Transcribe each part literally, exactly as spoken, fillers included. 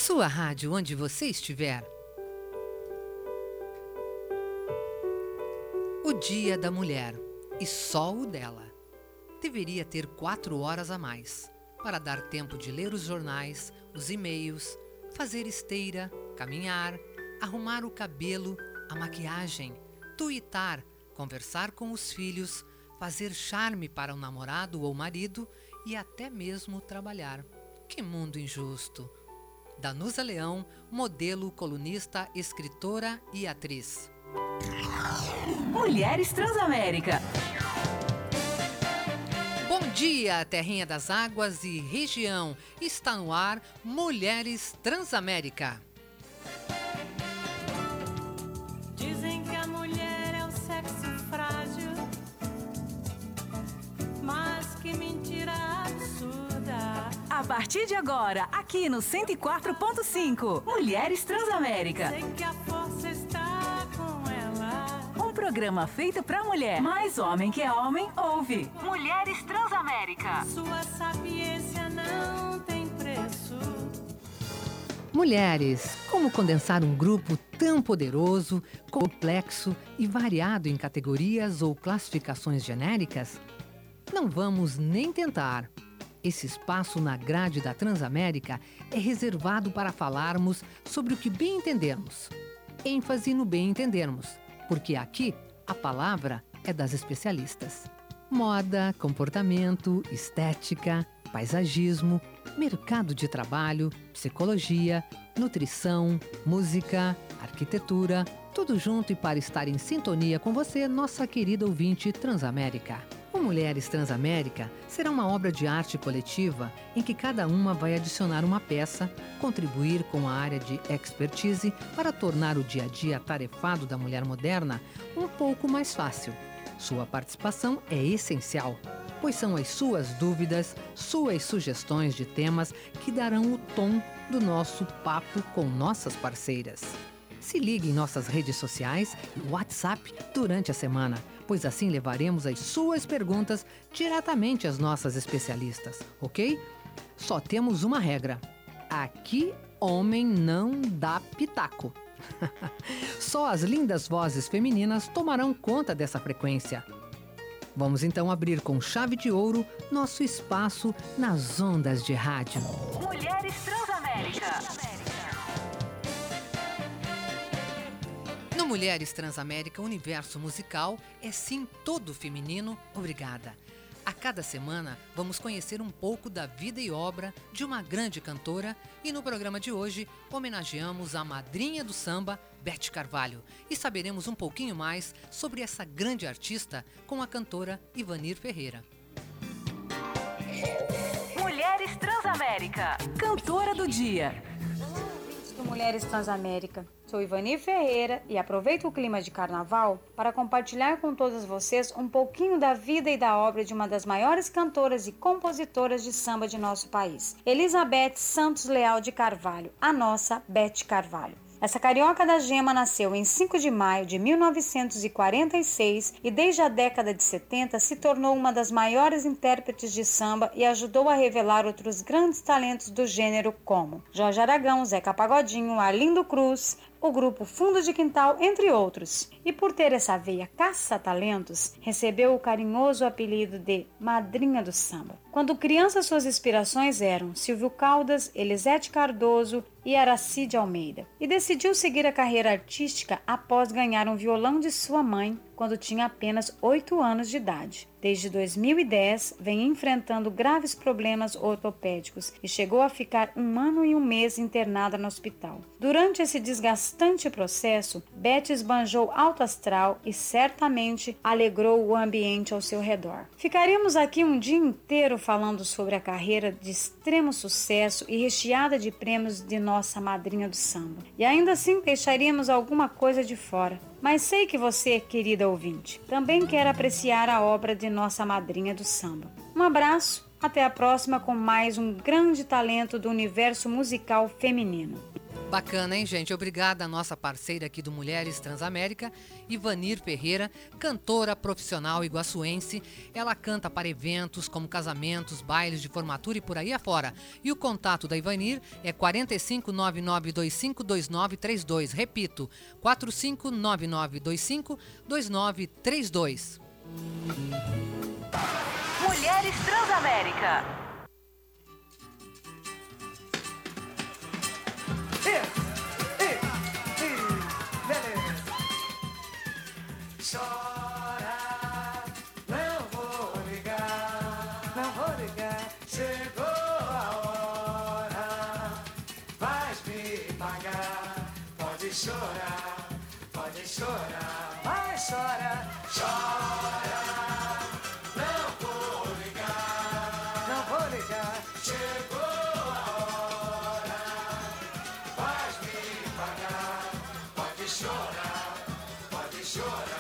sua rádio onde você estiver. O Dia da Mulher, e só o dela, deveria ter quatro horas a mais, para dar tempo de ler os jornais, os e-mails, fazer esteira, caminhar, arrumar o cabelo, a maquiagem, tuitar, conversar com os filhos, fazer charme para o namorado ou marido e até mesmo trabalhar. Que mundo injusto! Danusa Leão, modelo, colunista, escritora e atriz. Mulheres Transamérica. Bom dia, terrinha das águas e região. Está no ar Mulheres Transamérica. Dizem que a mulher é o sexo frágil, mas que mentira absurda. A partir de agora, aqui no cento e quatro ponto cinco, Mulheres Transamérica. Sei que a força está com ela. Um programa feito pra mulher, mas homem que é homem, ouve. Mulheres Transamérica. Sua sapiência não tem preço. Mulheres, como condensar um grupo tão poderoso, complexo e variado em categorias ou classificações genéricas? Não vamos nem tentar. Esse espaço na grade da Transamérica é reservado para falarmos sobre o que bem entendermos. ênfase no bem entendermos, porque aqui a palavra é das especialistas. Moda, comportamento, estética, paisagismo, mercado de trabalho, psicologia, nutrição, música, arquitetura, tudo junto e para estar em sintonia com você, nossa querida ouvinte Transamérica. O Mulheres Transamérica será uma obra de arte coletiva em que cada uma vai adicionar uma peça, contribuir com a área de expertise para tornar o dia a dia atarefado da mulher moderna um pouco mais fácil. Sua participação é essencial, pois são as suas dúvidas, suas sugestões de temas que darão o tom do nosso papo com nossas parceiras. Se ligue em nossas redes sociais e WhatsApp durante a semana, pois assim levaremos as suas perguntas diretamente às nossas especialistas, ok? Só temos uma regra: aqui homem não dá pitaco. Só as lindas vozes femininas tomarão conta dessa frequência. Vamos então abrir com chave de ouro nosso espaço nas ondas de rádio. Mulheres Transamérica. No Mulheres Transamérica, o universo musical é sim todo feminino. Obrigada. A cada semana vamos conhecer um pouco da vida e obra de uma grande cantora e no programa de hoje homenageamos a madrinha do samba, Beth Carvalho, e saberemos um pouquinho mais sobre essa grande artista com a cantora Ivanir Ferreira. Mulheres Transamérica. Cantora do dia. Do Mulheres Transamérica. Sou Ivanir Ferreira e aproveito o clima de carnaval para compartilhar com todas vocês um pouquinho da vida e da obra de uma das maiores cantoras e compositoras de samba de nosso país, Elizabeth Santos Leal de Carvalho, a nossa Beth Carvalho. Essa carioca da gema nasceu em cinco de maio de mil novecentos e quarenta e seis e desde a década de setenta se tornou uma das maiores intérpretes de samba e ajudou a revelar outros grandes talentos do gênero como Jorge Aragão, Zeca Pagodinho, Arlindo Cruz, o grupo Fundo de Quintal, entre outros. E por ter essa veia caça-talentos, recebeu o carinhoso apelido de Madrinha do Samba. Quando criança, suas inspirações eram Silvio Caldas, Elisete Cardoso e Aracide Almeida. E decidiu seguir a carreira artística após ganhar um violão de sua mãe, quando tinha apenas oito anos de idade. Desde dois mil e dez, vem enfrentando graves problemas ortopédicos e chegou a ficar um ano e um mês internada no hospital. Durante esse desgastante processo, Beth esbanjou alto astral e certamente alegrou o ambiente ao seu redor. Ficaríamos aqui um dia inteiro falando sobre a carreira de extremo sucesso e recheada de prêmios de nossa madrinha do samba. E ainda assim deixaríamos alguma coisa de fora. Mas sei que você, querida ouvinte, também quer apreciar a obra de nossa madrinha do samba. Um abraço, até a próxima com mais um grande talento do universo musical feminino. Bacana, hein, gente? Obrigada à nossa parceira aqui do Mulheres Transamérica, Ivanir Ferreira, cantora profissional iguaçuense. Ela canta para eventos como casamentos, bailes de formatura e por aí afora. E o contato da Ivanir é quatro cinco nove nove dois cinco dois nove três dois. Repito, quatro cinco nove nove dois cinco dois nove três dois. Mulheres Transamérica. Chora, não vou ligar, não vou ligar. Chegou a hora, vais me pagar. Pode chorar, pode chorar, mas chora, chora. Não vou ligar, não vou ligar. Chegou a hora, vais me pagar. Pode chorar, pode chorar.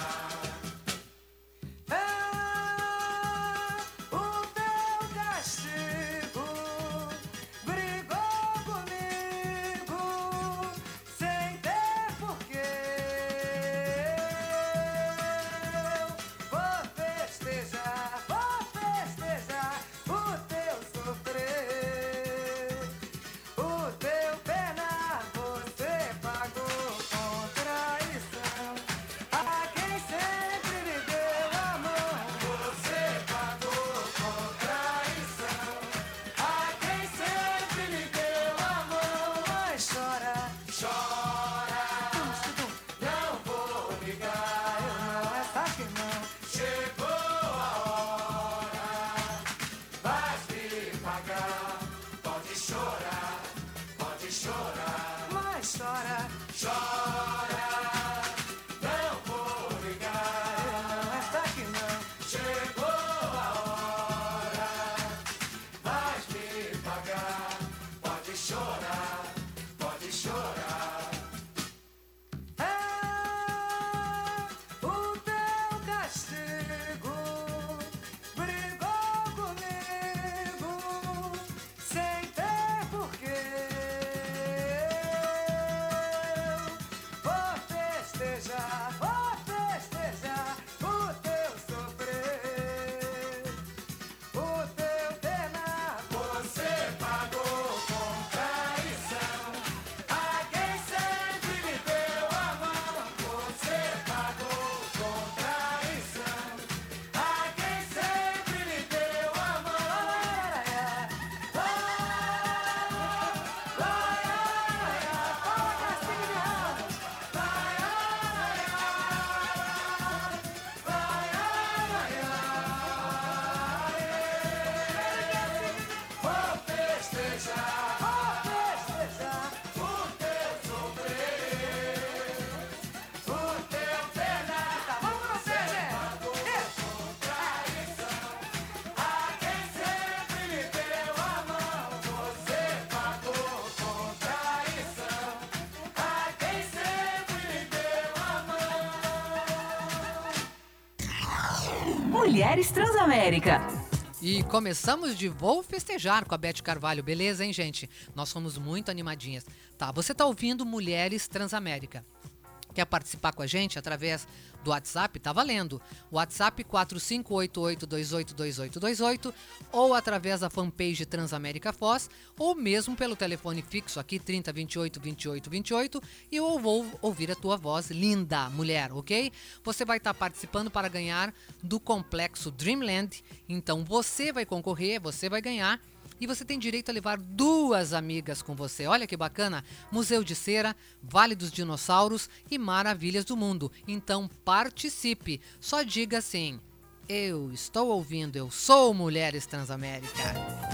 Mulheres Transamérica. E começamos de Vou Festejar com a Beth Carvalho, beleza, hein, gente? Nós somos muito animadinhas. Tá, você tá ouvindo Mulheres Transamérica. Quer participar com a gente através do WhatsApp? Tá valendo. WhatsApp quatro cinco oito oito dois oito dois oito dois oito ou através da fanpage Transamérica Foz ou mesmo pelo telefone fixo aqui trinta, vinte e oito, vinte e oito, vinte e oito e eu vou ouvir a tua voz linda, mulher, ok? Você vai estar participando para ganhar do Complexo Dreamland. Então você vai concorrer, você vai ganhar. E você tem direito a levar duas amigas com você. Olha que bacana! Museu de Cera, Vale dos Dinossauros e Maravilhas do Mundo. Então participe. Só diga assim, eu estou ouvindo, eu sou Mulheres Transamérica.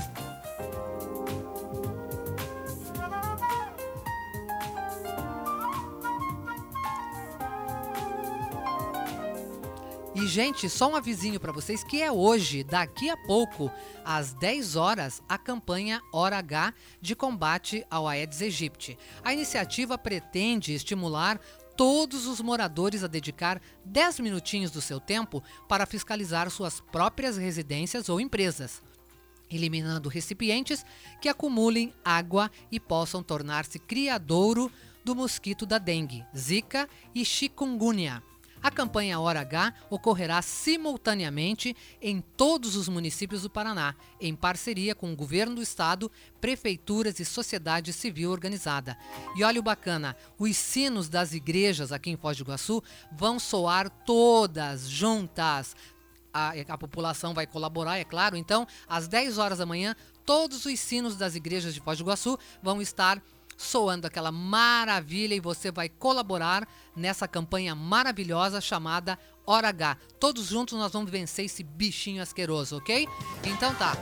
E, gente, só um avisinho para vocês que é hoje, daqui a pouco, às dez horas, a campanha Hora H de combate ao Aedes aegypti. A iniciativa pretende estimular todos os moradores a dedicar dez minutinhos do seu tempo para fiscalizar suas próprias residências ou empresas. eliminando recipientes que acumulem água e possam tornar-se criadouro do mosquito da dengue, zika e chikungunya. A campanha Hora H ocorrerá simultaneamente em todos os municípios do Paraná, em parceria com o governo do estado, prefeituras e sociedade civil organizada. E olha o bacana, os sinos das igrejas aqui em Foz do Iguaçu vão soar todas juntas. A, a população vai colaborar, é claro. Então, às dez horas da manhã, todos os sinos das igrejas de Foz do Iguaçu vão estar soando aquela maravilha e você vai colaborar nessa campanha maravilhosa chamada Hora H. Todos juntos nós vamos vencer esse bichinho asqueroso, ok? Então tá.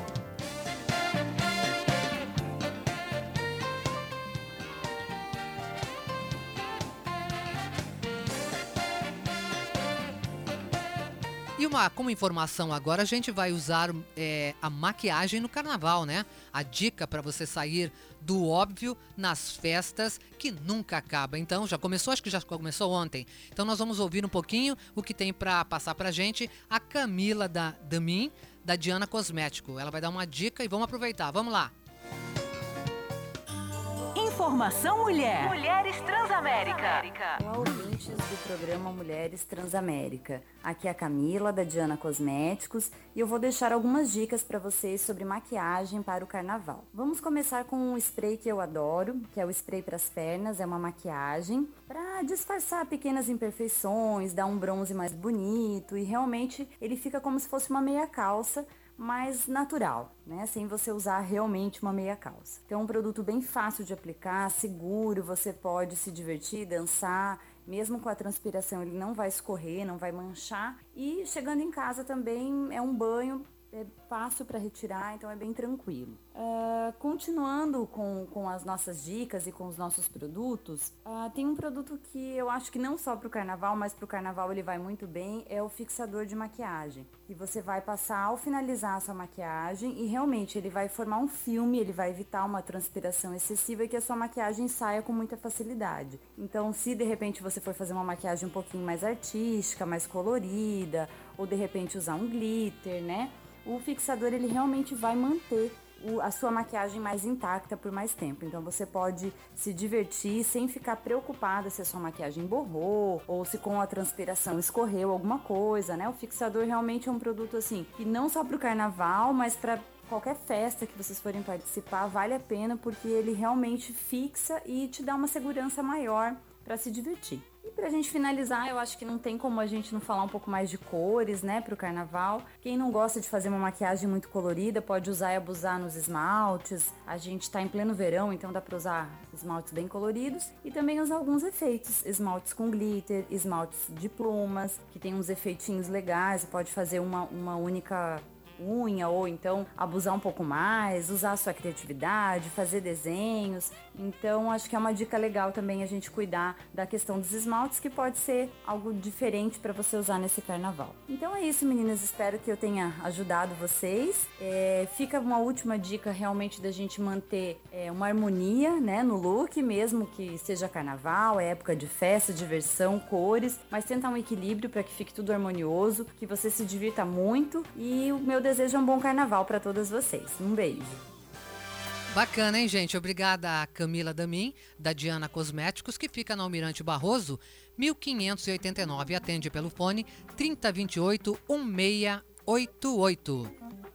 E uma, como informação agora, a gente vai usar é, a maquiagem no carnaval, né? A dica para você sair do óbvio nas festas que nunca acaba. Então, já começou? Acho que já começou ontem. Então, nós vamos ouvir um pouquinho o que tem para passar pra gente a Camila da Damin, da Diana Cosmético. Ela vai dar uma dica e vamos aproveitar. Vamos lá. Informação Mulher. Mulheres Transamérica. Olá, ouvintes do programa Mulheres Transamérica. Aqui é a Camila, da Diana Cosméticos, e eu vou deixar algumas dicas para vocês sobre maquiagem para o carnaval. Vamos começar com um spray que eu adoro, que é o spray para as pernas, é uma maquiagem para disfarçar pequenas imperfeições, dar um bronze mais bonito, e realmente ele fica como se fosse uma meia calça, mais natural, né? Sem você usar realmente uma meia calça. Então é um produto bem fácil de aplicar, seguro, você pode se divertir, dançar, mesmo com a transpiração ele não vai escorrer, não vai manchar. E chegando em casa também é um banho, é fácil para retirar, então é bem tranquilo. Uh, continuando com, com as nossas dicas e com os nossos produtos, uh, tem um produto que eu acho que não só para o carnaval, mas para o carnaval ele vai muito bem, é o fixador de maquiagem. E você vai passar ao finalizar a sua maquiagem e realmente ele vai formar um filme, ele vai evitar uma transpiração excessiva e que a sua maquiagem saia com muita facilidade. Então, se de repente você for fazer uma maquiagem um pouquinho mais artística, mais colorida, ou de repente usar um glitter, né? O fixador ele realmente vai manter o, a sua maquiagem mais intacta por mais tempo. Então você pode se divertir sem ficar preocupada se a sua maquiagem borrou ou se com a transpiração escorreu alguma coisa, né? O fixador realmente é um produto assim que não só para o carnaval, mas para qualquer festa que vocês forem participar, vale a pena porque ele realmente fixa e te dá uma segurança maior para se divertir. E pra gente finalizar, eu acho que não tem como a gente não falar um pouco mais de cores, né, pro carnaval. Quem não gosta de fazer uma maquiagem muito colorida, pode usar e abusar nos esmaltes. A gente tá em pleno verão, então dá pra usar esmaltes bem coloridos. E também usar alguns efeitos, esmaltes com glitter, esmaltes de plumas, que tem uns efeitinhos legais. Você pode fazer uma, uma única unha ou então abusar um pouco mais, usar a sua criatividade, fazer desenhos. Então acho que é uma dica legal também a gente cuidar da questão dos esmaltes, que pode ser algo diferente para você usar nesse carnaval. Então é isso, meninas, espero que eu tenha ajudado vocês. É, fica uma última dica realmente da gente manter é, uma harmonia, né, no look, mesmo que seja carnaval, é época de festa, diversão, cores, mas tentar um equilíbrio para que fique tudo harmonioso, que você se divirta muito. E o meu desejo é um bom carnaval para todas vocês. Um beijo. Bacana, hein, gente? Obrigada a Camila Damin, da Diana Cosméticos, que fica na Almirante Barroso, mil quinhentos e oitenta e nove. Atende pelo fone trinta, vinte e oito, dezesseis oitenta e oito.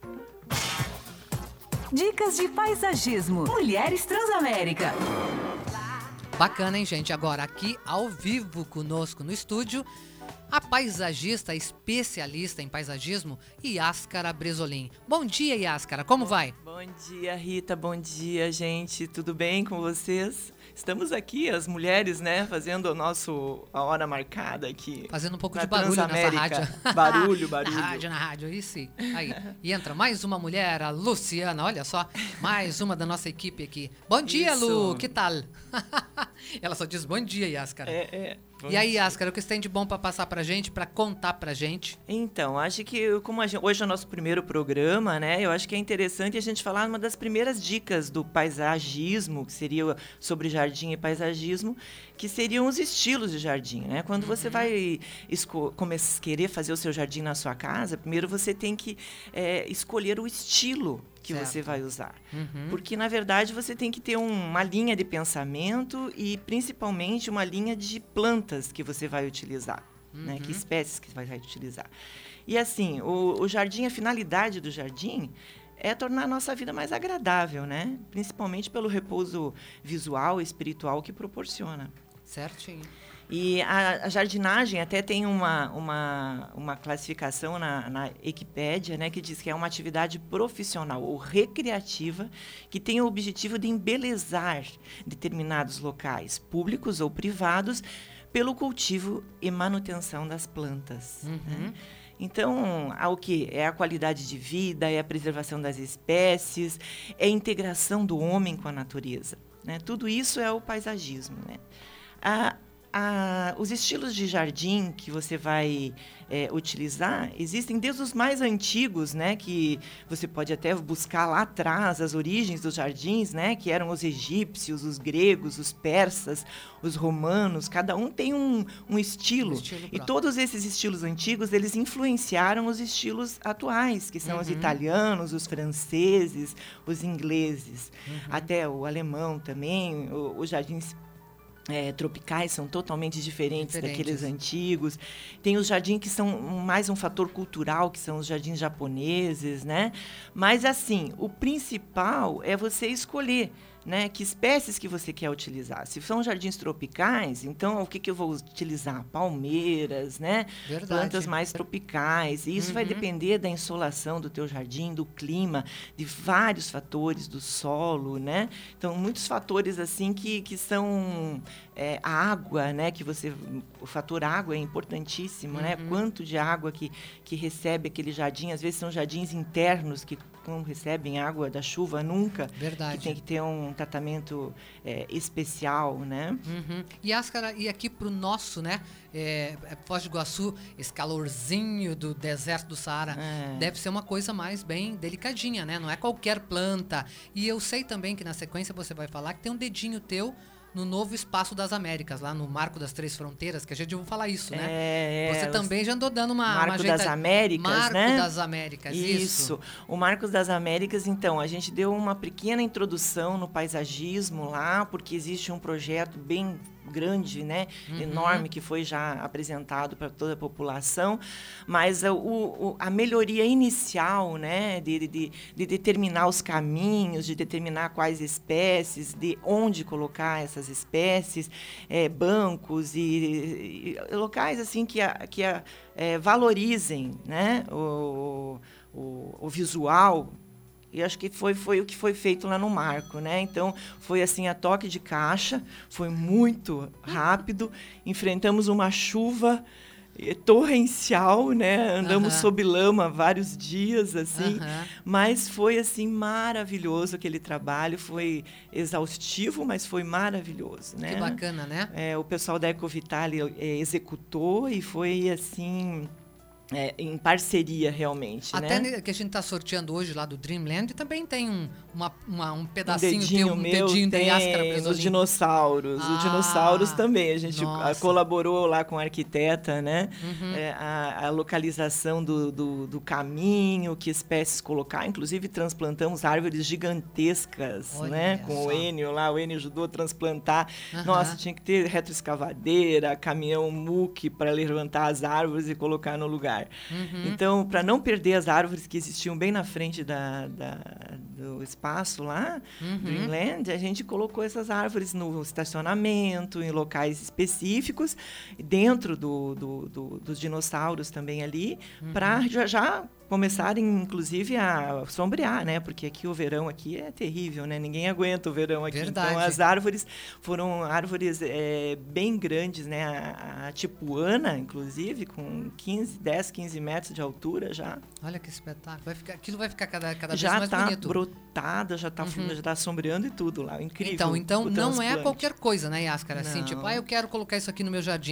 Dicas de paisagismo. Mulheres Transamérica. Bacana, hein, gente? Agora aqui ao vivo conosco no estúdio, a paisagista especialista em paisagismo, Yáscara Bresolim. Bom dia, Yáscara, como vai? Bom dia, Rita, bom dia, gente. Tudo bem com vocês? Estamos aqui, as mulheres, né, fazendo o nosso, a hora marcada aqui. Fazendo um pouco de barulho nessa rádio. Barulho, barulho. Na rádio, na rádio, aí sim. Aí. E entra mais uma mulher, a Luciana, olha só, mais uma da nossa equipe aqui. Bom dia, Isso. Lu, que tal? Ela só diz bom dia, Yáscara. É, é. E aí, Yáscara, o que você tem de bom para passar pra pra gente, para contar pra gente? Então, acho que como a gente, hoje é o nosso primeiro programa, né? Eu acho que é interessante a gente falar uma das primeiras dicas do paisagismo, que seria sobre jardim e paisagismo, que seriam os estilos de jardim, né? Quando você uhum. vai esco- começar, querer fazer o seu jardim na sua casa, primeiro você tem que é, escolher o estilo que certo. Você vai usar. Uhum. Porque, na verdade, você tem que ter um, uma linha de pensamento e, principalmente, uma linha de plantas que você vai utilizar. Uhum. Né? Que espécies que você vai utilizar. E, assim, o, o jardim, a finalidade do jardim é tornar a nossa vida mais agradável, né? Principalmente pelo repouso visual e espiritual que proporciona. Certinho. E a, a jardinagem até tem uma, uma, uma classificação na, na Wikipédia, né, que diz que é uma atividade profissional ou recreativa que tem o objetivo de embelezar determinados locais, públicos ou privados, pelo cultivo e manutenção das plantas. Uhum. Né? Então, o que? É a qualidade de vida, é a preservação das espécies, é a integração do homem com a natureza. Né? Tudo isso é o paisagismo. Né? A, a, os estilos de jardim que você vai é, utilizar existem desde os mais antigos, né? Que você pode até buscar lá atrás as origens dos jardins, né? Que eram os egípcios, os gregos, os persas, os romanos. Cada um tem um, um estilo. Um estilo e todos esses estilos antigos, eles influenciaram os estilos atuais, que são uhum. os italianos, os franceses, os ingleses. Uhum. Até o alemão também, o, os jardins É, tropicais são totalmente diferentes, diferentes daqueles antigos. Tem os jardins que são mais um fator cultural, que são os jardins japoneses, né? Mas, assim, o principal é você escolher, né, que espécies que você quer utilizar. Se são jardins tropicais, então o que, que eu vou utilizar? Palmeiras, né? Verdade. Plantas mais tropicais. E isso uhum. vai depender da insolação do teu jardim, do clima, de vários fatores, do solo, né? Então, muitos fatores assim que, que são é, a água, né? Que você, o fator água é importantíssimo, uhum. né? Quanto de água que, que recebe aquele jardim. Às vezes são jardins internos que não recebem água da chuva nunca. Verdade. Que tem que ter um tratamento é, especial, né? Uhum. E, Ascara, e aqui pro nosso, né? É, Foz do Iguaçu, esse calorzinho do deserto do Saara, é. deve ser uma coisa mais bem delicadinha, né? Não é qualquer planta. E eu sei também que na sequência você vai falar que tem um dedinho teu no novo Espaço das Américas, lá no Marco das Três Fronteiras, que a gente vai falar isso, né? É, Você também já andou dando uma... Marco uma jeita... das Américas, Marco né? Marco das Américas, isso. Isso. O Marco das Américas, então, a gente deu uma pequena introdução no paisagismo lá, porque existe um projeto bem grande, né, uhum. enorme, que foi já apresentado para toda a população, mas a, o, a melhoria inicial, né, de, de, de determinar os caminhos, de determinar quais espécies, de onde colocar essas espécies, é, bancos e, e locais assim que, a, que a, é, valorizem, né, o, o, o visual. E acho que foi, foi o que foi feito lá no Marco, né? Então, foi assim, a toque de caixa, foi muito rápido, enfrentamos uma chuva torrencial, né? Andamos uh-huh. sob lama vários dias, assim, uh-huh. mas foi, assim, maravilhoso aquele trabalho, foi exaustivo, mas foi maravilhoso, né? Que bacana, né? É, o pessoal da Ecovitale é, executou e foi, assim... É, em parceria, realmente. Até né? que a gente está sorteando hoje lá do Dreamland, também tem um, uma, uma, um pedacinho, um dedinho teu, um meu, dedinho tem, de Ascara os dinossauros. Ah, os dinossauros também. A gente nossa. colaborou lá com a arquiteta, né? Uhum. É, a, a localização do, do, do caminho, que espécies colocar. Inclusive, transplantamos árvores gigantescas, Olha né? Com só. o Enio lá. O Enio ajudou a transplantar. Uhum. Nossa, tinha que ter retroescavadeira, caminhão muque para levantar as árvores e colocar no lugar. Uhum. Então, para não perder as árvores que existiam bem na frente da, da, do espaço lá, uhum. Dreamland, a gente colocou essas árvores no estacionamento, em locais específicos, dentro do, do, do, dos dinossauros também ali, uhum. para já, já começarem, inclusive, a sombrear, né? Porque aqui o verão aqui é terrível, né? Ninguém aguenta o verão aqui. Verdade. Então, as árvores foram árvores é, bem grandes, né? A, a tipuana, inclusive, com quinze, dez, quinze metros de altura já. Olha que espetáculo. Vai ficar, aquilo vai ficar cada, cada já vez mais tá bonito. Brotada, já está uhum. já tá sombreando e tudo lá. Incrível. Então, então não é qualquer coisa, né, Ascara? Assim, tipo, ah, eu quero colocar isso aqui no meu jardim.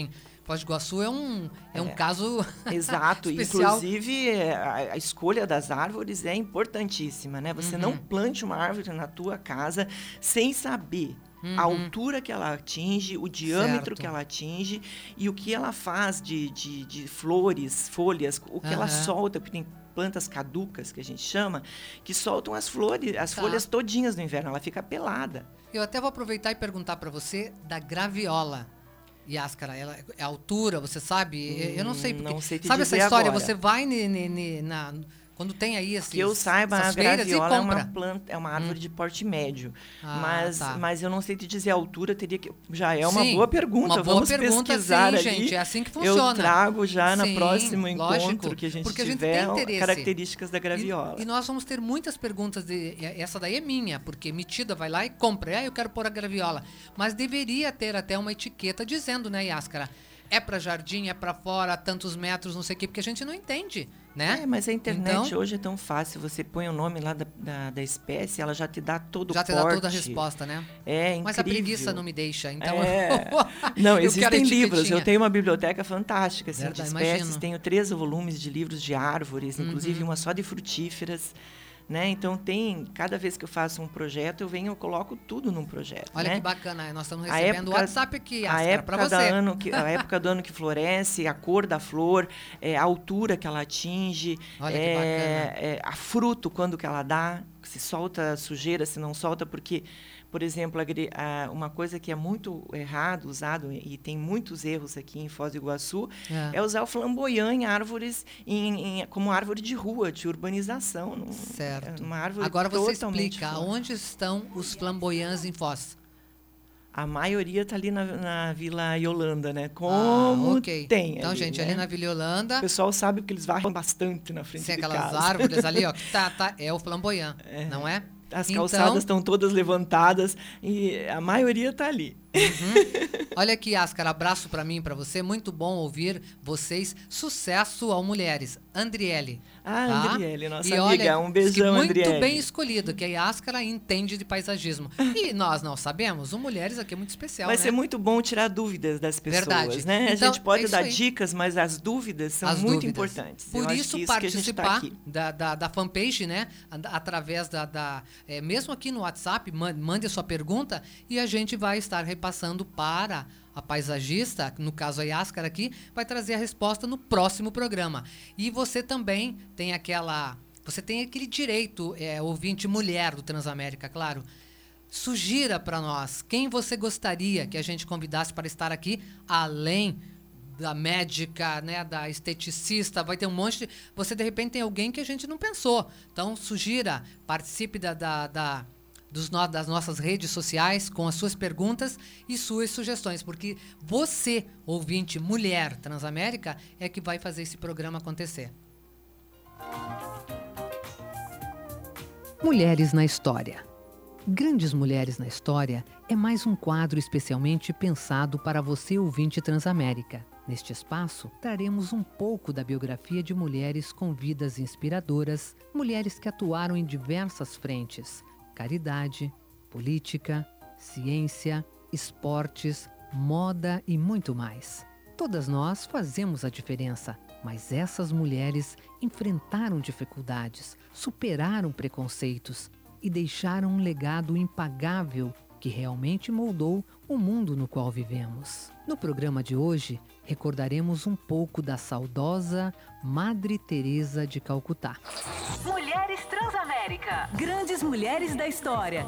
Foz do Iguaçu é um, é um É. caso Exato, especial. inclusive a, a escolha das árvores é importantíssima, né? Você Uhum. não plante uma árvore na tua casa sem saber a altura que ela atinge, o diâmetro Certo. que ela atinge e o que ela faz de, de, de flores, folhas, o que ela Aham. solta, porque tem plantas caducas, que a gente chama, que soltam as flores, as Tá. folhas todinhas no inverno, ela fica pelada. Eu até vou aproveitar e perguntar para você da graviola. Yáscara, ela é altura, você sabe? Eu não sei porque. Hum, não sei te sabe essa dizer história? agora. Você vai ne, ne, ne- na quando tem aí esses, Que eu saiba, a essas feiras e graviola é uma compra. planta, é uma árvore de porte médio. Ah, mas, tá. mas eu não sei te dizer a altura, teria que. Já é uma Sim, boa pergunta. uma boa Vamos pergunta, pesquisar sim, ali. gente, é assim que funciona. Eu trago já Sim, no próximo lógico, encontro que a gente porque a gente tiver tem interesse. características da graviola. E, e nós vamos ter muitas perguntas. De, essa daí é minha, porque metida vai lá e compra. Ah, eu quero pôr a graviola. Mas deveria ter até uma etiqueta dizendo, né, Yáscara? É para jardim, é para fora, tantos metros, não sei o quê, porque a gente não entende, né? É, mas a internet Então, hoje é tão fácil. Você põe o nome lá da, da, da espécie, ela já te dá todo já o te porte. dá toda a resposta, né? É incrível. Mas a preguiça não me deixa, então... É. eu Não, quero existem livros. etiquetinha. Eu tenho uma biblioteca fantástica assim, Verdade, de espécies. imagino. Tenho treze volumes de livros de árvores, inclusive Uhum. uma só de frutíferas. Né? Então, tem, cada vez que eu faço um projeto, eu venho, eu coloco tudo num projeto. Olha né? que bacana, nós estamos A recebendo o época- WhatsApp aqui, A Yáscara, para época, da você. ano que, a época do ano que floresce, a cor da flor, é, a altura que ela atinge, Olha que é, bacana. é, a fruto, quando que ela dá, se solta sujeira, se não solta, porque, por exemplo, a gre- a- uma coisa que é muito errado, usado, e tem muitos erros aqui em Foz do Iguaçu, É. é, usar o flamboyant em árvores, em, em- como árvore de rua, de urbanização. Não- Certo. É uma árvore Agora você totalmente explica, fora. onde estão os flamboyants em Foz? A maioria está ali na, na Vila Yolanda, né? Ah, Como ok. tem Então, ali, gente, né? ali na Vila Yolanda, O pessoal sabe que eles varrem bastante na frente tem de aquelas casa. árvores ali, ó, que tá, tá, é o flamboyant, não é? As Então, calçadas estão todas levantadas e a maioria está ali. Olha aqui, Yáscara, abraço pra mim e pra você. Muito bom ouvir vocês. Sucesso ao Mulheres. Andriele. Ah, tá? Andriele, nossa E amiga. Um diz que beijão, muito Andriele. bem escolhido, que a Yáscara entende de paisagismo. E nós não sabemos, o Mulheres aqui é muito especial, Vai né? ser muito bom tirar dúvidas das pessoas, Verdade. né? Então, a gente pode é isso dar aí. dicas, mas as dúvidas são As muito dúvidas. importantes. Por Eu acho isso, que que a gente tá participar aqui. da, da, da fanpage, né? A- Através da. da é, mesmo aqui no WhatsApp, man- mande a sua pergunta e a gente vai estar repassando para a paisagista, no caso a Yáscara aqui, vai trazer a resposta no próximo programa. E você também tem aquela. Você tem aquele direito, é, ouvinte mulher do Transamérica, claro. Sugira para nós quem você gostaria que a gente convidasse para estar aqui, além da médica, né, da esteticista, vai ter um monte de... Você, de repente, tem alguém que a gente não pensou. Então, sugira, participe da, da, da, dos no, das nossas redes sociais com as suas perguntas e suas sugestões, porque você, ouvinte mulher Transamérica, é que vai fazer esse programa acontecer. Mulheres na História. Grandes Mulheres na História é mais um quadro especialmente pensado para você, ouvinte Transamérica. Neste espaço, traremos um pouco da biografia de mulheres com vidas inspiradoras, mulheres que atuaram em diversas frentes: caridade, política, ciência, esportes, moda e muito mais. Todas nós fazemos a diferença, mas essas mulheres enfrentaram dificuldades, superaram preconceitos e deixaram um legado impagável que realmente moldou o mundo no qual vivemos. No programa de hoje, recordaremos um pouco da saudosa Madre Teresa de Calcutá. Mulheres Transamérica. Grandes mulheres da história.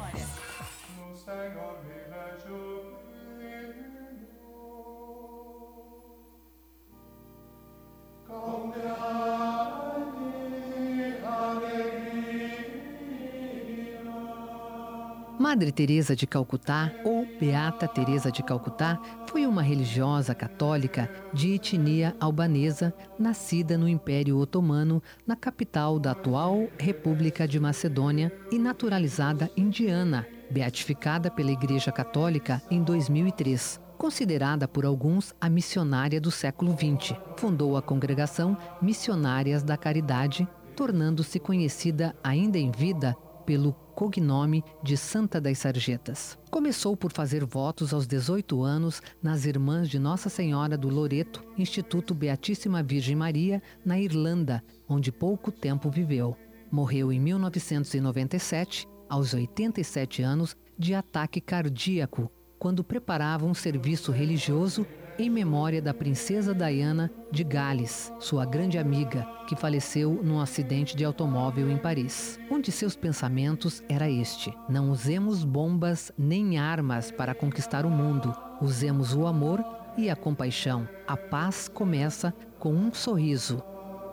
Madre Teresa de Calcutá, ou Beata Teresa de Calcutá, foi uma religiosa católica de etnia albanesa, nascida no Império Otomano, na capital da atual República de Macedônia e naturalizada indiana, beatificada pela Igreja Católica em dois mil e três. Considerada por alguns a missionária do século vinte, fundou a Congregação Missionárias da Caridade, tornando-se conhecida ainda em vida pelo cognome de Santa das Sarjetas. Começou por fazer votos aos dezoito anos nas Irmãs de Nossa Senhora do Loreto, Instituto Beatíssima Virgem Maria, na Irlanda, onde pouco tempo viveu. Morreu em mil novecentos e noventa e sete, aos oitenta e sete anos, de ataque cardíaco, quando preparava um serviço religioso em memória da princesa Diana de Gales, sua grande amiga, que faleceu num acidente de automóvel em Paris. Um de seus pensamentos era este: não usemos bombas nem armas para conquistar o mundo. Usemos o amor e a compaixão. A paz começa com um sorriso.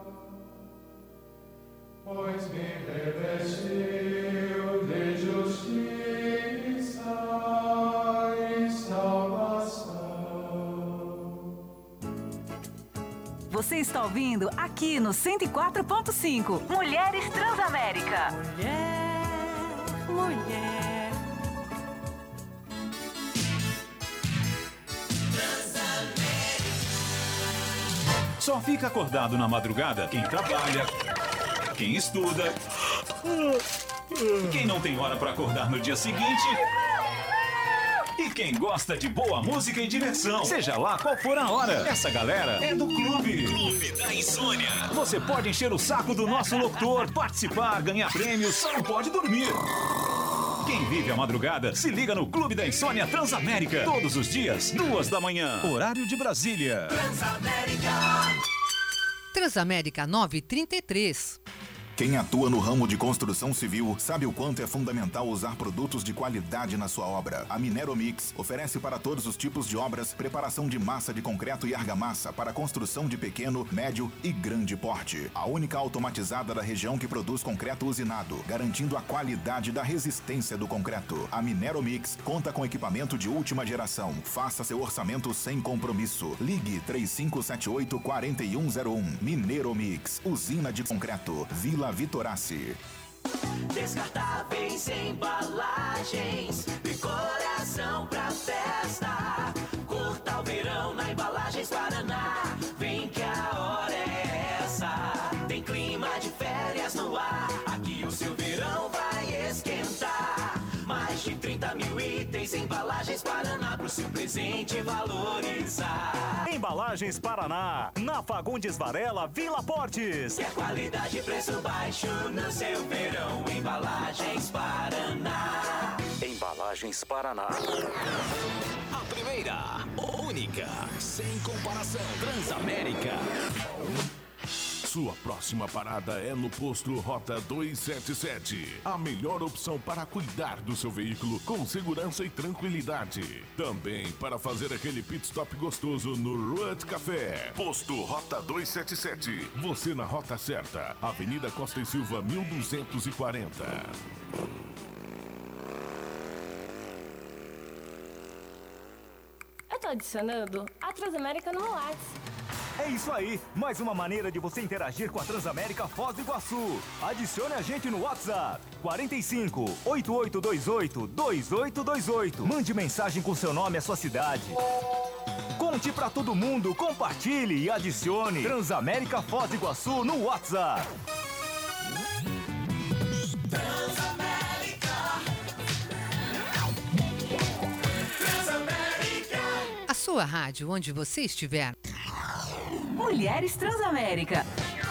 Pois me revestiu de justiça e salvação. Você está ouvindo aqui no cento e quatro ponto cinco, Mulheres Transamérica. Mulher, mulher. Só fica acordado na madrugada quem trabalha, quem estuda, quem não tem hora para acordar no dia seguinte e quem gosta de boa música e diversão. Seja lá qual for a hora, essa galera é do Clube. Clube da Insônia. Você pode encher o saco do nosso locutor, participar, ganhar prêmios, só não pode dormir. Quem vive a madrugada, se liga no Clube da Insônia Transamérica. Todos os dias, duas da manhã, horário de Brasília. Transamérica. Transamérica nove e trinta e três. Quem atua no ramo de construção civil sabe o quanto é fundamental usar produtos de qualidade na sua obra. A Mineromix oferece para todos os tipos de obras preparação de massa de concreto e argamassa para construção de pequeno, médio e grande porte. A única automatizada da região que produz concreto usinado, garantindo a qualidade da resistência do concreto. A Mineromix conta com equipamento de última geração. Faça seu orçamento sem compromisso. Ligue três cinco sete oito, quatro um zero um. Mineromix, usina de concreto, Vila Vitorassi. Descartáveis embalagens, decoração pra festa. Curta o verão na Embalagens Paraná. Vem que a hora é essa. Tem clima de férias no ar. Aqui o seu verão vai esquentar. Mais de trinta mil itens, Embalagens Paraná, pro seu presente valorizar. Embalagens Paraná, na Fagundes Varela, Vila Portes. E a qualidade e preço baixo no seu verão. Embalagens Paraná. Embalagens Paraná. A primeira, única, sem comparação, Transamérica. Sua próxima parada é no posto Rota duzentos e setenta e sete. A melhor opção para cuidar do seu veículo com segurança e tranquilidade. Também para fazer aquele pit stop gostoso no Ruat Café. Posto Rota duzentos e setenta e sete. Você na rota certa. Avenida Costa e Silva, mil duzentos e quarenta. Eu tô adicionando a Transamérica no WhatsApp. É isso aí, mais uma maneira de você interagir com a Transamérica Foz do Iguaçu. Adicione a gente no WhatsApp quarenta e cinco, oito oito dois oito, dois oito dois oito. Mande mensagem com seu nome e a sua cidade. Conte pra todo mundo, compartilhe e adicione Transamérica Foz do Iguaçu no WhatsApp. Transamérica. Transamérica. A sua rádio, onde você estiver. Mulheres Transamérica.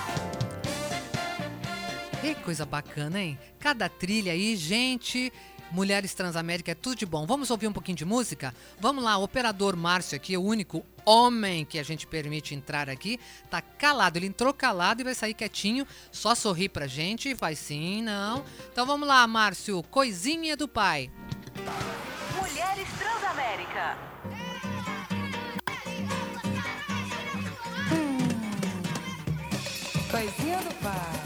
Que coisa bacana, hein? Cada trilha aí, gente. Mulheres Transamérica é tudo de bom. Vamos ouvir um pouquinho de música? Vamos lá, o operador Márcio aqui, o único homem que a gente permite entrar aqui, tá calado. Ele entrou calado e vai sair quietinho, só sorrir pra gente. Faz sim, não. Então vamos lá, Márcio, Coisinha do Pai. Mulheres Transamérica. Coisinha do pai.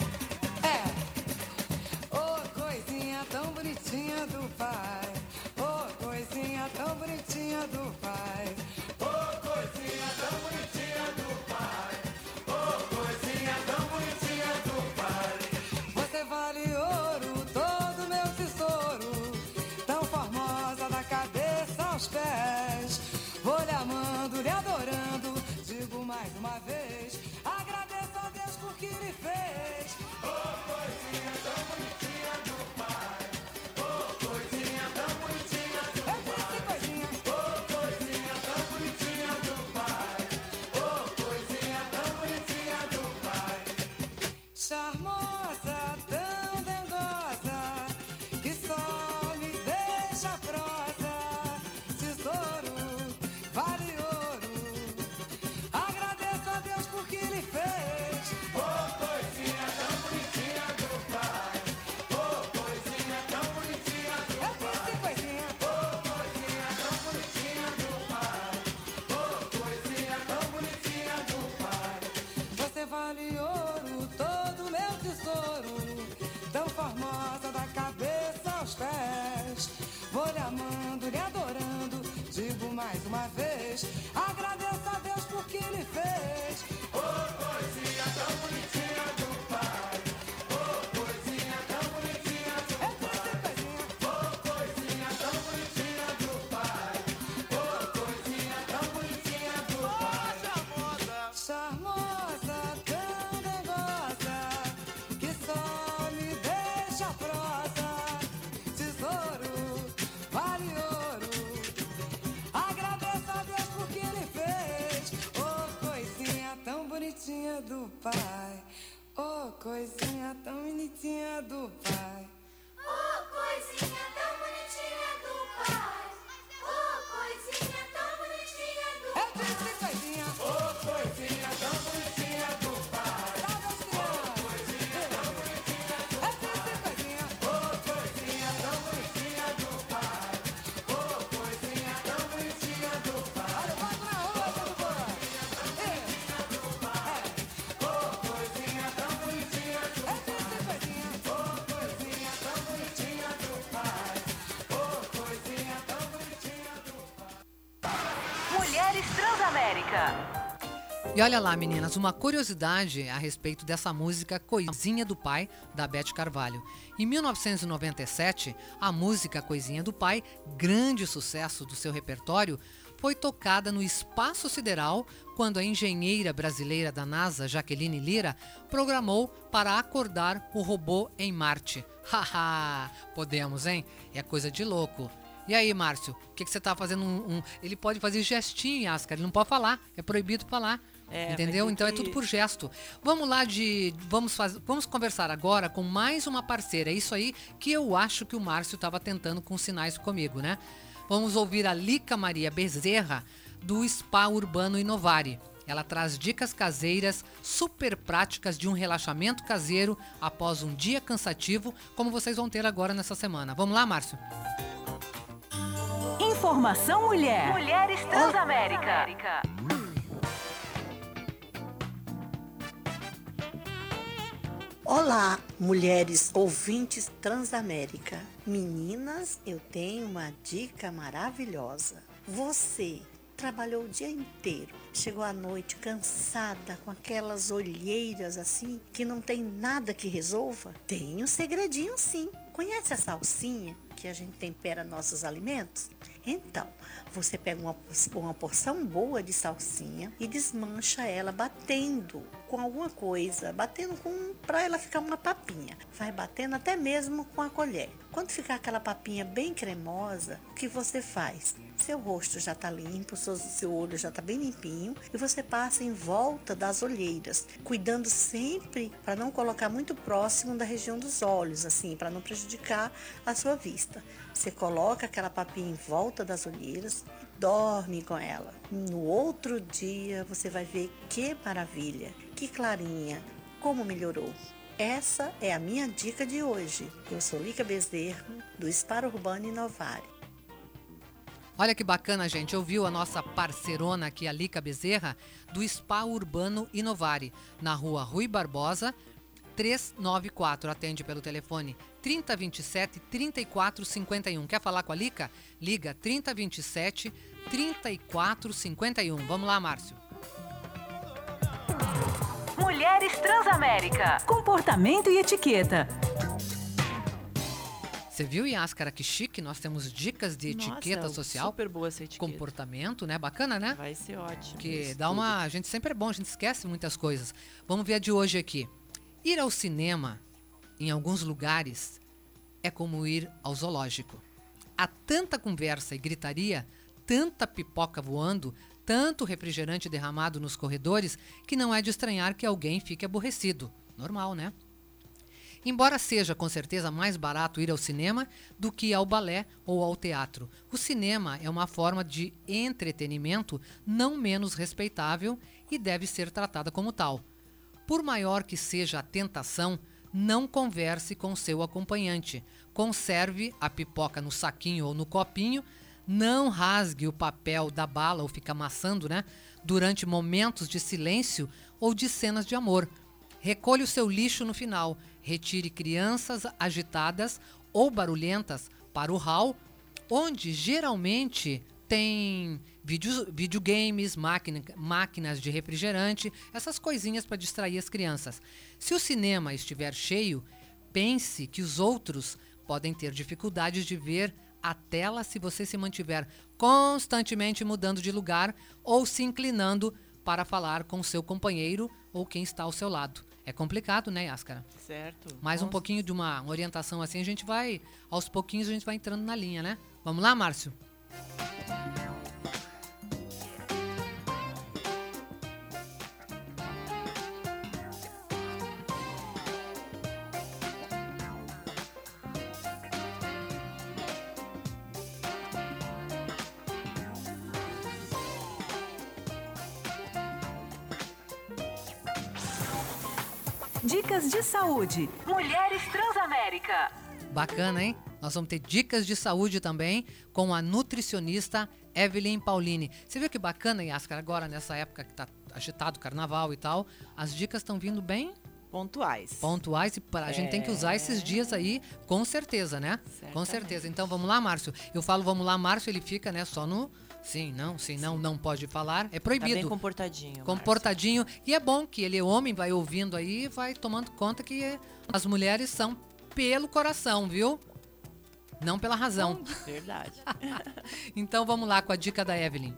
É. Oh, coisinha tão bonitinha do pai. Oh, coisinha tão bonitinha do pai. Oh, coisinha tão bonitinha do pai. Oh, coisinha tão bonitinha do pai. Você vale ouro, todo meu tesouro. Tão formosa da cabeça aos pés. Vou lhe amando, lhe adorando. Digo mais uma vez. Agradeço a Deus por que lhe fez. charmosa, tão dengosa, que só me deixa prosa. Tesouro, vale ouro, agradeço a Deus por que lhe fez. Oh, coisinha tão bonitinha do pai, oh, coisinha tão bonitinha do pai. Eu disse coisinha, oh, coisinha tão bonitinha do pai, oh, coisinha tão bonitinha do pai. Você vale ouro, todo meu tesouro, tão formosa da cabeça aos pés. Vou lhe amando, lhe adorando, digo mais uma vez, agradeço a Deus por que lhe fez. Oh, coisinha tão bonitinha do pai, oh, coisinha tão bonitinha do pai, oh, coisinha tão bonitinha do pai, oh, coisinha tão bonitinha do pai. Charmosa, tão dengosa, que só me deixa prosa. Tesouro, vale ouro, agradeço a Deus por que lhe fez. Oh, coisinha tão bonitinha do pai, oh, coisinha tão bonitinha do pai. Oh, coisinha tão bonitinha do pai. Oh, coisinha tão bonitinha do pai. Eu disse coisinha, oh, coisinha tão bonitinha do pai. Oh, coisinha tão bonitinha do pai. Eu disse coisinha, oh, coisinha tão bonitinha do pai. Oh, coisinha tão bonitinha do pai. Olha o quadro na rua, todo boy. Oh, coisinha tão bonitinha do pai. Eu disse coisinha, oh, coisinha tão bonitinha do pai. Oh, coisinha tão bonitinha do pai. Mulheres Transamérica. E olha lá, meninas, uma curiosidade a respeito dessa música Coisinha do Pai, da Beth Carvalho. Em mil novecentos e noventa e sete, a música Coisinha do Pai, grande sucesso do seu repertório, foi tocada no Espaço Sideral quando a engenheira brasileira da NASA, Jaqueline Lira, programou para acordar o robô em Marte. Haha, podemos, hein? É coisa de louco. E aí, Márcio, o que, que você tá fazendo? Um, um... Ele pode fazer gestinho, Ascar, ele não pode falar, é proibido falar. É, entendeu? vai ter Então é que- tudo por gesto. Vamos lá de. Vamos, faz... Vamos conversar agora com mais uma parceira. É isso aí que eu acho que o Márcio estava tentando com sinais comigo, né? Vamos ouvir a Lica Maria Bezerra, do Spa Urbano Inovari. Ela traz dicas caseiras super práticas de um relaxamento caseiro após um dia cansativo, como vocês vão ter agora nessa semana. Vamos lá, Márcio? Informação Mulher. Mulheres Transamérica. Olá, mulheres ouvintes Transamérica. Meninas, eu tenho uma dica maravilhosa. Você trabalhou o dia inteiro, chegou à noite cansada, com aquelas olheiras assim, que não tem nada que resolva? Tem um segredinho sim. Conhece a salsinha que a gente tempera nossos alimentos? Então, você pega uma, uma porção boa de salsinha e desmancha ela batendo com alguma coisa, batendo com para ela ficar uma papinha. Vai batendo até mesmo com a colher. Quando ficar aquela papinha bem cremosa, o que você faz? Seu rosto já está limpo, seu, seu olho já está bem limpinho e você passa em volta das olheiras, cuidando sempre para não colocar muito próximo da região dos olhos, assim, para não prejudicar a sua vista. Você coloca aquela papinha em volta das olheiras e dorme com ela. No outro dia você vai ver que maravilha, que clarinha, como melhorou. Essa é a minha dica de hoje. Eu sou Lica Bezerra, do Spa Urbano Inovari. Olha que bacana, gente. Ouviu a nossa parceirona aqui, a Lica Bezerra, do Spa Urbano Inovari, na rua Rui Barbosa, trezentos e noventa e quatro. Atende pelo telefone trinta, vinte e sete, trinta e quatro, cinquenta e um. Quer falar com a Lica? Liga trinta, vinte e sete, trinta e quatro, cinquenta e um. Vamos lá, Márcio. Mulheres Transamérica. Comportamento e etiqueta. Você viu, Yáscara, que chique? Nós temos dicas de Nossa, etiqueta social. super boa essa etiqueta. Comportamento, né? Bacana, né? Vai ser ótimo. Que isso dá uma... A gente sempre é bom, a gente esquece muitas coisas. Vamos ver a de hoje aqui. Ir ao cinema, em alguns lugares, é como ir ao zoológico. Há tanta conversa e gritaria, tanta pipoca voando, tanto refrigerante derramado nos corredores, que não é de estranhar que alguém fique aborrecido. Normal, né? Embora seja com certeza mais barato ir ao cinema do que ao balé ou ao teatro, o cinema é uma forma de entretenimento não menos respeitável e deve ser tratada como tal. Por maior que seja a tentação, não converse com seu acompanhante. Conserve a pipoca no saquinho ou no copinho. Não rasgue o papel da bala ou fique amassando, né? Durante momentos de silêncio ou de cenas de amor. Recolha o seu lixo no final. Retire crianças agitadas ou barulhentas para o hall, onde geralmente tem vídeos, videogames, máquina, máquinas de refrigerante, essas coisinhas para distrair as crianças. Se o cinema estiver cheio, pense que os outros podem ter dificuldades de ver a tela se você se mantiver constantemente mudando de lugar ou se inclinando para falar com seu companheiro ou quem está ao seu lado. É complicado, né, Yáscara? Certo. Mais um pouquinho de uma orientação assim, a gente vai, aos pouquinhos a gente vai entrando na linha, né? Vamos lá, Márcio? Dicas de saúde. Mulheres Transamérica. Bacana, hein? Nós vamos ter dicas de saúde também com a nutricionista Evelyn Paulini. Você viu que bacana, Yáscara, agora nessa época que tá agitado o carnaval e tal, as dicas estão vindo bem pontuais. Pontuais e pra, a gente tem que usar esses dias aí com certeza, né? Certamente. Com certeza. Então vamos lá, Márcio. Eu falo vamos lá, Márcio, ele fica, né, só no sim, não, sim, não, não pode falar. É proibido. Tá bem comportadinho. Comportadinho. Márcio. E é bom que ele é homem, vai ouvindo aí e vai tomando conta que as mulheres são pelo coração, viu? Não pela razão. Verdade. Então vamos lá com a dica da Evelyn.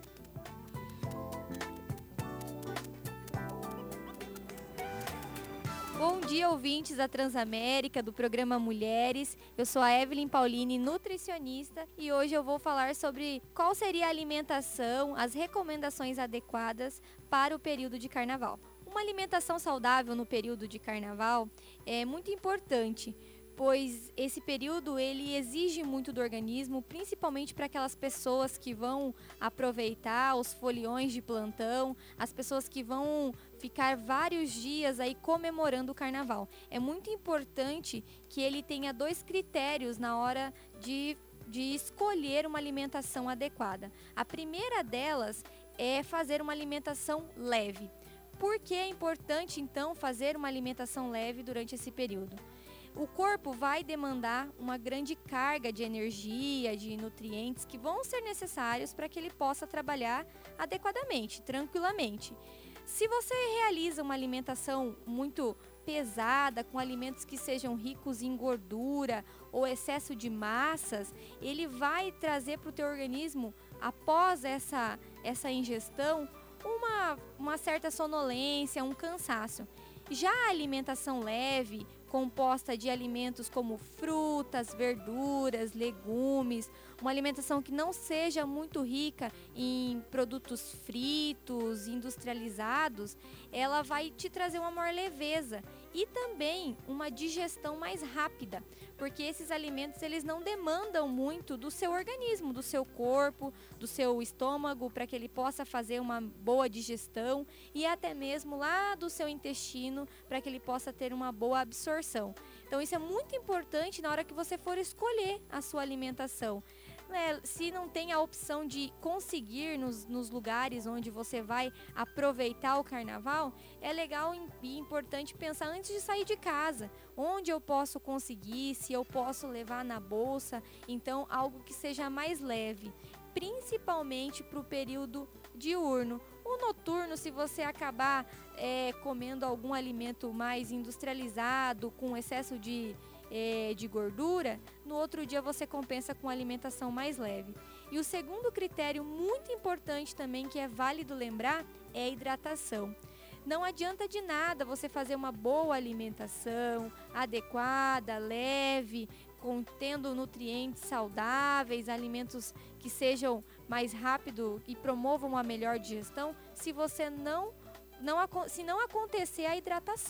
Bom dia, ouvintes da Transamérica, do programa Mulheres. Eu sou a Evelyn Paulini, nutricionista, e hoje eu vou falar sobre qual seria a alimentação, as recomendações adequadas para o período de carnaval. Uma alimentação saudável no período de carnaval é muito importante, pois esse período ele exige muito do organismo, principalmente para aquelas pessoas que vão aproveitar os foliões de plantão, as pessoas que vão ficar vários dias aí comemorando o carnaval. É muito importante que ele tenha dois critérios na hora de, de escolher uma alimentação adequada. A primeira delas é fazer uma alimentação leve. Por que é importante, então, fazer uma alimentação leve durante esse período? O corpo vai demandar uma grande carga de energia, de nutrientes que vão ser necessários para que ele possa trabalhar adequadamente, tranquilamente. Se você realiza uma alimentação muito pesada, com alimentos que sejam ricos em gordura ou excesso de massas, ele vai trazer para o teu organismo, após essa, essa ingestão, uma, uma certa sonolência, um cansaço. Já a alimentação leve, composta de alimentos como frutas, verduras, legumes, uma alimentação que não seja muito rica em produtos fritos, industrializados, ela vai te trazer uma maior leveza e também uma digestão mais rápida, porque esses alimentos eles não demandam muito do seu organismo, do seu corpo, do seu estômago, para que ele possa fazer uma boa digestão e até mesmo lá do seu intestino, para que ele possa ter uma boa absorção. Então isso é muito importante na hora que você for escolher a sua alimentação. É, se não tem a opção de conseguir nos, nos lugares onde você vai aproveitar o carnaval, é legal e importante pensar antes de sair de casa, onde eu posso conseguir, se eu posso levar na bolsa, então algo que seja mais leve, principalmente para o período diurno. O noturno, se você acabar é, comendo algum alimento mais industrializado, com excesso de É, de gordura, no outro dia você compensa com alimentação mais leve. E o segundo critério muito importante também, que é válido lembrar, é a hidratação. Não adianta de nada você fazer uma boa alimentação, adequada, leve, contendo nutrientes saudáveis, alimentos que sejam mais rápido e promovam uma melhor digestão, se você não, não, se não acontecer a hidratação.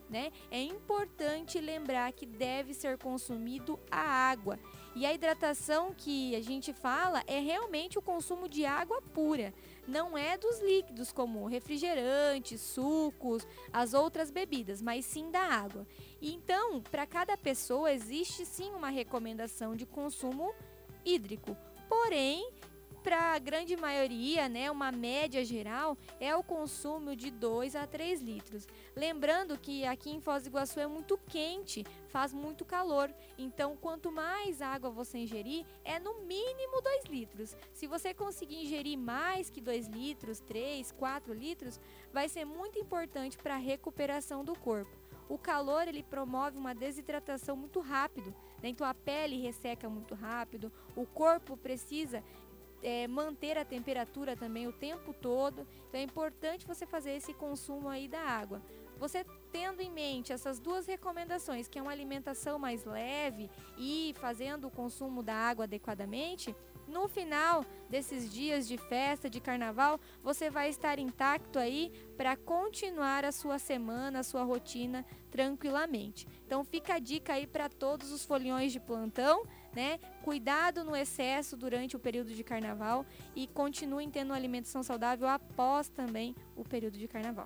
né? É importante lembrar que deve ser consumido a água. E a hidratação que a gente fala é realmente o consumo de água pura. Não é dos líquidos como refrigerantes, sucos, as outras bebidas, mas sim da água. E então, para cada pessoa existe sim uma recomendação de consumo hídrico. Porém, para a grande maioria, né, uma média geral, é o consumo de dois a três litros. Lembrando que aqui em Foz do Iguaçu é muito quente, faz muito calor. Então, quanto mais água você ingerir, é no mínimo dois litros. Se você conseguir ingerir mais que dois litros, três, quatro litros, vai ser muito importante para a recuperação do corpo. O calor, ele promove uma desidratação muito rápido, né? Então a pele resseca muito rápido, o corpo precisa É, manter a temperatura também o tempo todo. Então é importante você fazer esse consumo aí da água. Você tendo em mente essas duas recomendações, que é uma alimentação mais leve e fazendo o consumo da água adequadamente, no final desses dias de festa, de carnaval, você vai estar intacto aí para continuar a sua semana, a sua rotina tranquilamente. Então fica a dica aí para todos os foliões de plantão, né? Cuidado no excesso durante o período de carnaval e continuem tendo uma alimentação saudável após também o período de carnaval.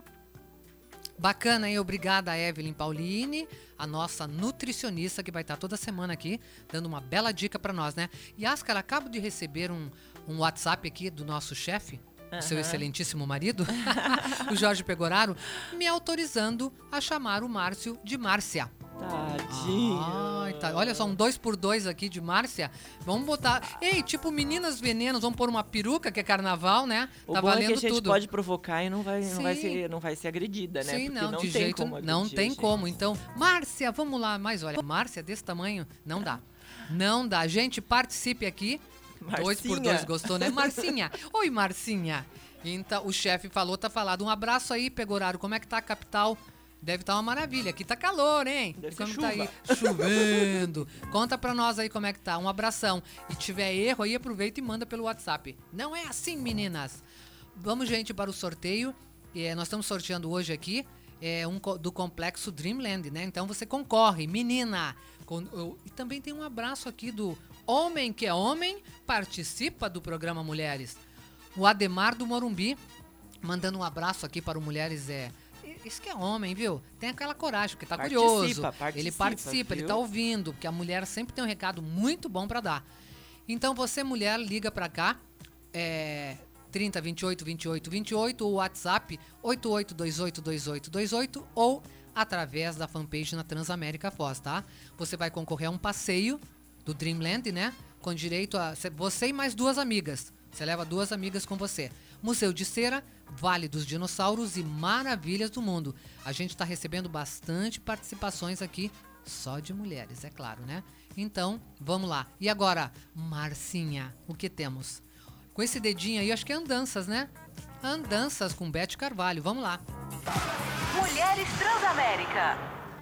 Bacana, hein? Obrigada, Evelyn Pauline, a nossa nutricionista que vai estar toda semana aqui, dando uma bela dica para nós, né? Yáscara, acabo de receber um, um WhatsApp aqui do nosso chefe, uhum. seu excelentíssimo marido, o Jorge Pegoraro, me autorizando a chamar o Márcio de Márcia. Tadinho. Ai, tá. Olha só, um dois por dois aqui de Márcia. Vamos botar... Ei, tipo Meninas Venenos, vamos pôr uma peruca, que é carnaval, né? O tá bom valendo é que a gente tudo. pode provocar e não vai, não vai, Sim. ser, não vai ser agredida, né? Sim, Porque não, não de tem jeito como não agredir, tem gente. como. Então, Márcia, vamos lá. Mas olha, Márcia desse tamanho, não dá. Não dá. Gente, participe aqui. Marcinha. Dois por dois, gostou, né? Marcinha. Oi, Marcinha. Então, o chefe falou, tá falado. Um abraço aí, Pegoraro. Como é que tá a capital? Deve estar uma maravilha. Aqui tá calor, hein? Deve como ser tá chuva. aí? Chovendo. Conta pra nós aí como é que tá. Um abração. E tiver erro aí, aproveita e manda pelo WhatsApp. Não é assim, meninas. Vamos, gente, para o sorteio. É, nós estamos sorteando hoje aqui é, um co- do Complexo Dreamland, né? Então você concorre, menina. Com, eu- e também tem um abraço aqui do Homem que é Homem, participa do programa Mulheres. O Ademar do Morumbi, mandando um abraço aqui para o Mulheres é... Isso que é homem, viu? Tem aquela coragem, porque tá Participa, curioso. participa, Ele participa, ele viu? tá ouvindo, porque a mulher sempre tem um recado muito bom para dar. Então você, mulher, liga para cá, é, trinta, vinte e oito, vinte e oito, vinte e oito, ou WhatsApp oito oito dois oito dois oito dois oito, ou através da fanpage na Transamérica Foz, tá? Você vai concorrer a um passeio do Dreamland, né? Com direito a você e mais duas amigas. Você leva duas amigas com você. Museu de Cera, Vale dos Dinossauros e Maravilhas do Mundo. A gente está recebendo bastante participações aqui, só de mulheres, é claro, né? Então, vamos lá. E agora, Marcinha, o que temos? Com esse dedinho aí, acho que é andanças, né? Andanças com Beth Carvalho, vamos lá. Mulheres Transamérica.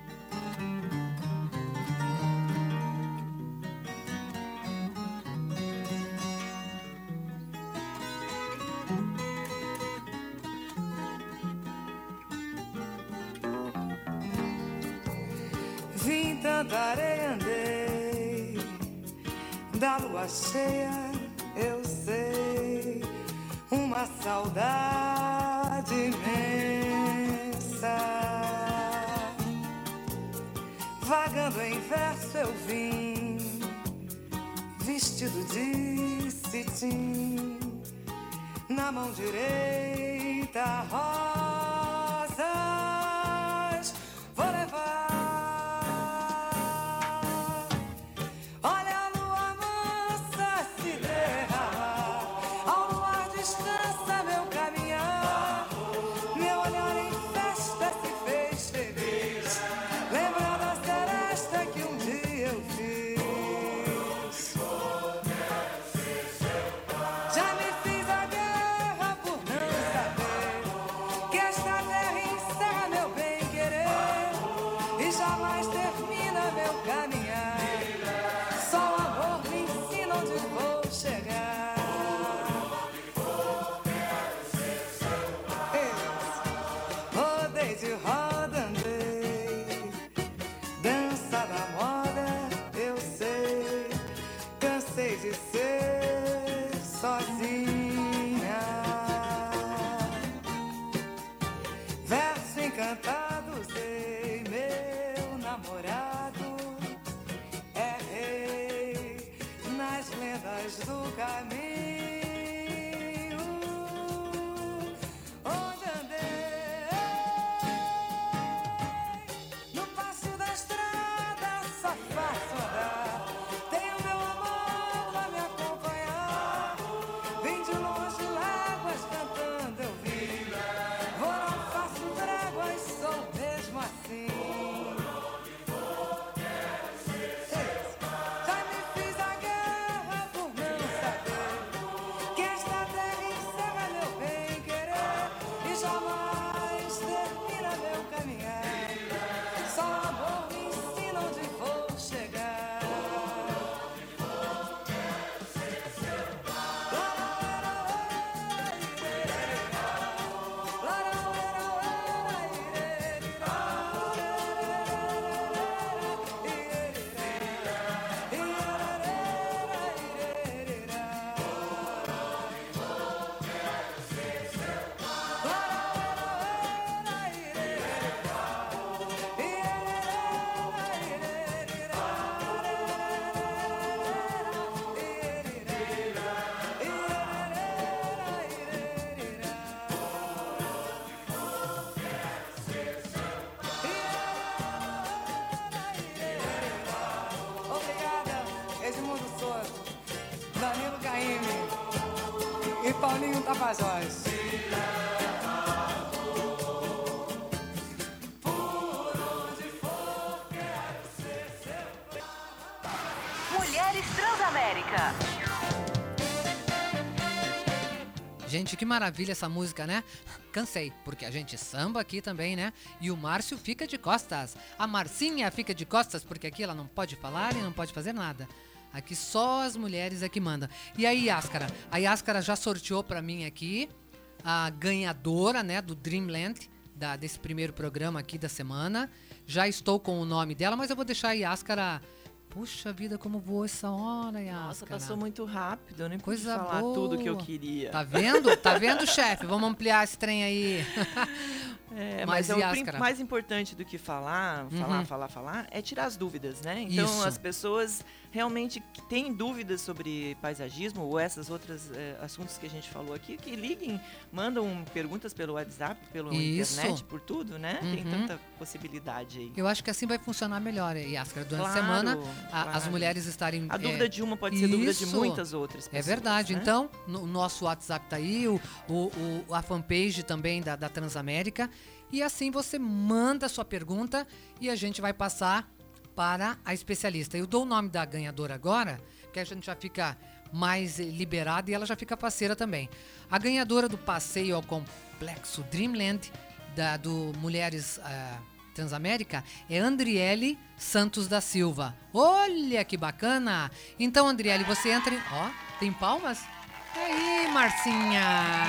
Vim tanta areia, andei da lua cheia, eu sei, uma saudade imensa. Vagando em verso eu vim, vestido de cetim, na mão direita rosas, vou levar. Olha a lua mansa se derramar, ao luar descansa meu caminhar, meu olhar em festa se fez feliz, lembrando a seresta que um dia eu fiz. Já me fiz a guerra por não saber que esta terra encerra meu bem-querer e jamais termina meu caminhar. Só o amor me ensina onde vou chegar. Rodei de roda, andei Paulinho Tapajós. Mulheres Transamérica. Gente, que maravilha essa música, né? Cansei, porque a gente samba aqui também, né? E o Márcio fica de costas. A Marcinha fica de costas, porque aqui ela não pode falar e não pode fazer nada. Aqui só as mulheres é que mandam. E aí, Yáscara? A Yáscara já sorteou pra mim aqui a ganhadora, né, do Dreamland, da, desse primeiro programa aqui da semana. Já estou com o nome dela, mas eu vou deixar a Yáscara... Puxa vida, como voou essa hora, Yáscara. Nossa, passou muito rápido, eu nem pude Coisa falar boa. tudo que eu queria. Tá vendo? Tá vendo, chefe? Vamos ampliar esse trem aí. É, mas mas é o prim- Yáscara? mais importante do que falar, falar, Uhum. falar, falar, é tirar as dúvidas, né? Então, Isso. as pessoas realmente que têm dúvidas sobre paisagismo ou essas outras eh, assuntos que a gente falou aqui, que liguem, mandam perguntas pelo WhatsApp, pela Isso. internet, por tudo, né? Tem Uhum. tanta possibilidade aí. Eu acho que assim vai funcionar melhor, Yáscara. Durante Claro, a semana, a- claro. as mulheres estarem... A dúvida é, de uma pode ser dúvida de isso. muitas outras É pessoas, verdade. né? Então, no nosso WhatsApp tá aí, o, o, o- a fanpage também da, da Transamérica. E assim você manda a sua pergunta e a gente vai passar para a especialista. Eu dou o nome da ganhadora agora, que a gente já fica mais eh, liberado e ela já fica parceira também. A ganhadora do passeio ao complexo Dreamland da, do Mulheres ah, Transamérica é Andriele Santos da Silva. Olha que bacana! Então, Andriele, você entra em... Ó, tem palmas? Aí, Marcinha!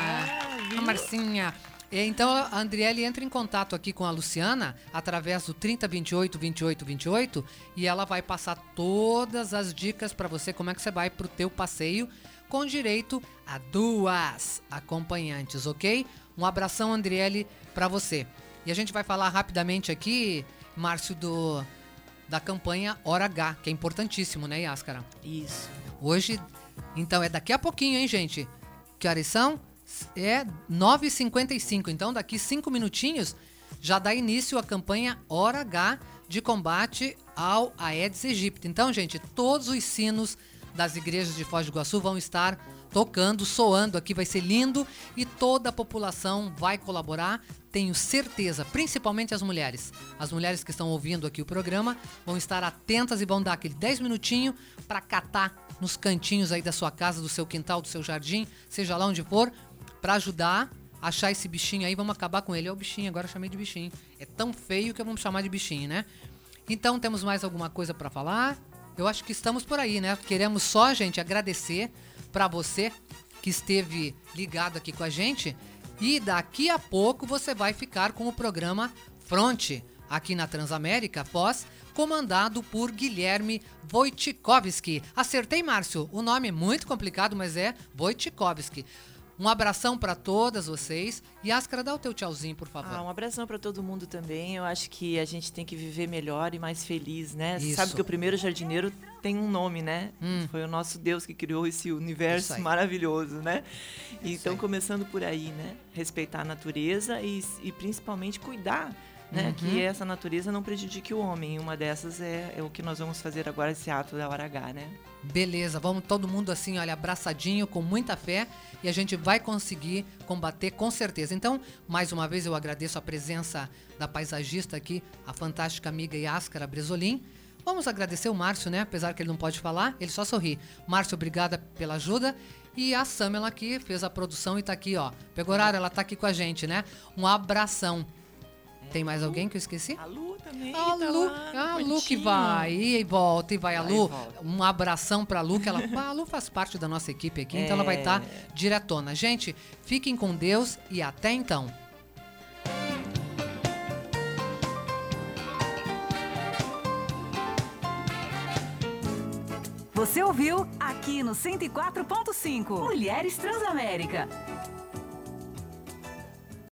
A Marcinha... É, então, a Andriele entra em contato aqui com a Luciana através do trinta, vinte e oito, vinte e oito, vinte e oito e ela vai passar todas as dicas para você como é que você vai pro teu passeio com direito a duas acompanhantes, ok? Um abração, Andriele, para você. E a gente vai falar rapidamente aqui, Márcio, do, da campanha Hora H, que é importantíssimo, né, Yáscara? Isso. Hoje, então, é daqui a pouquinho, hein, gente? Que horas são? É nove e cinquenta e cinco, então daqui cinco minutinhos já dá início a campanha Hora H de combate ao Aedes aegypti. Então, gente, todos os sinos das igrejas de Foz do Iguaçu vão estar tocando, soando aqui, vai ser lindo e toda a população vai colaborar, tenho certeza, principalmente as mulheres. As mulheres que estão ouvindo aqui o programa vão estar atentas e vão dar aquele dez minutinhos para catar nos cantinhos aí da sua casa, do seu quintal, do seu jardim, seja lá onde for, para ajudar a achar esse bichinho aí, vamos acabar com ele. É o bichinho, agora eu chamei de bichinho. É tão feio que vamos chamar de bichinho, né? Então, temos mais alguma coisa para falar? Eu acho que estamos por aí, né? Queremos só, gente, agradecer para você que esteve ligado aqui com a gente. E daqui a pouco você vai ficar com o programa Fronte, aqui na Transamérica, Foz, comandado por Guilherme Wojciechowski. Acertei, Márcio? O nome é muito complicado, mas é Wojciechowski. Um abração para todas vocês. Yáscara, dá o teu tchauzinho, por favor. Ah, um abração para todo mundo também. Eu acho que a gente tem que viver melhor e mais feliz, né? Você Isso. sabe que o primeiro jardineiro tem um nome, né? Hum. Foi o nosso Deus que criou esse universo Isso aí. maravilhoso, né? Isso Então, aí. começando por aí, né? Respeitar a natureza e, e principalmente cuidar, né? Uhum. Que essa natureza não prejudique o homem. Uma dessas é, é o que nós vamos fazer agora, esse ato da Hora H, né? Beleza, vamos todo mundo assim, olha, abraçadinho, com muita fé, e a gente vai conseguir combater com certeza. Então, mais uma vez eu agradeço a presença da paisagista aqui, a fantástica amiga Yáscara Bresolim. Vamos agradecer o Márcio, né? Apesar que ele não pode falar, ele só sorri. Márcio, obrigada pela ajuda. E a Samela aqui fez a produção e tá aqui, ó. Pegou horário, ela tá aqui com a gente, né? Um abração. Tem mais alguém que eu esqueci? A Lu também. A tá Lu, lá, a Lu que bonitinho. vai e volta e vai a Vai Lu. e volta. Um abração pra Lu, que ela, a Lu faz parte da nossa equipe aqui, então ela vai estar É. diretona. Gente, fiquem com Deus e até então. Você ouviu aqui no cento e quatro ponto cinco Mulheres Transamérica.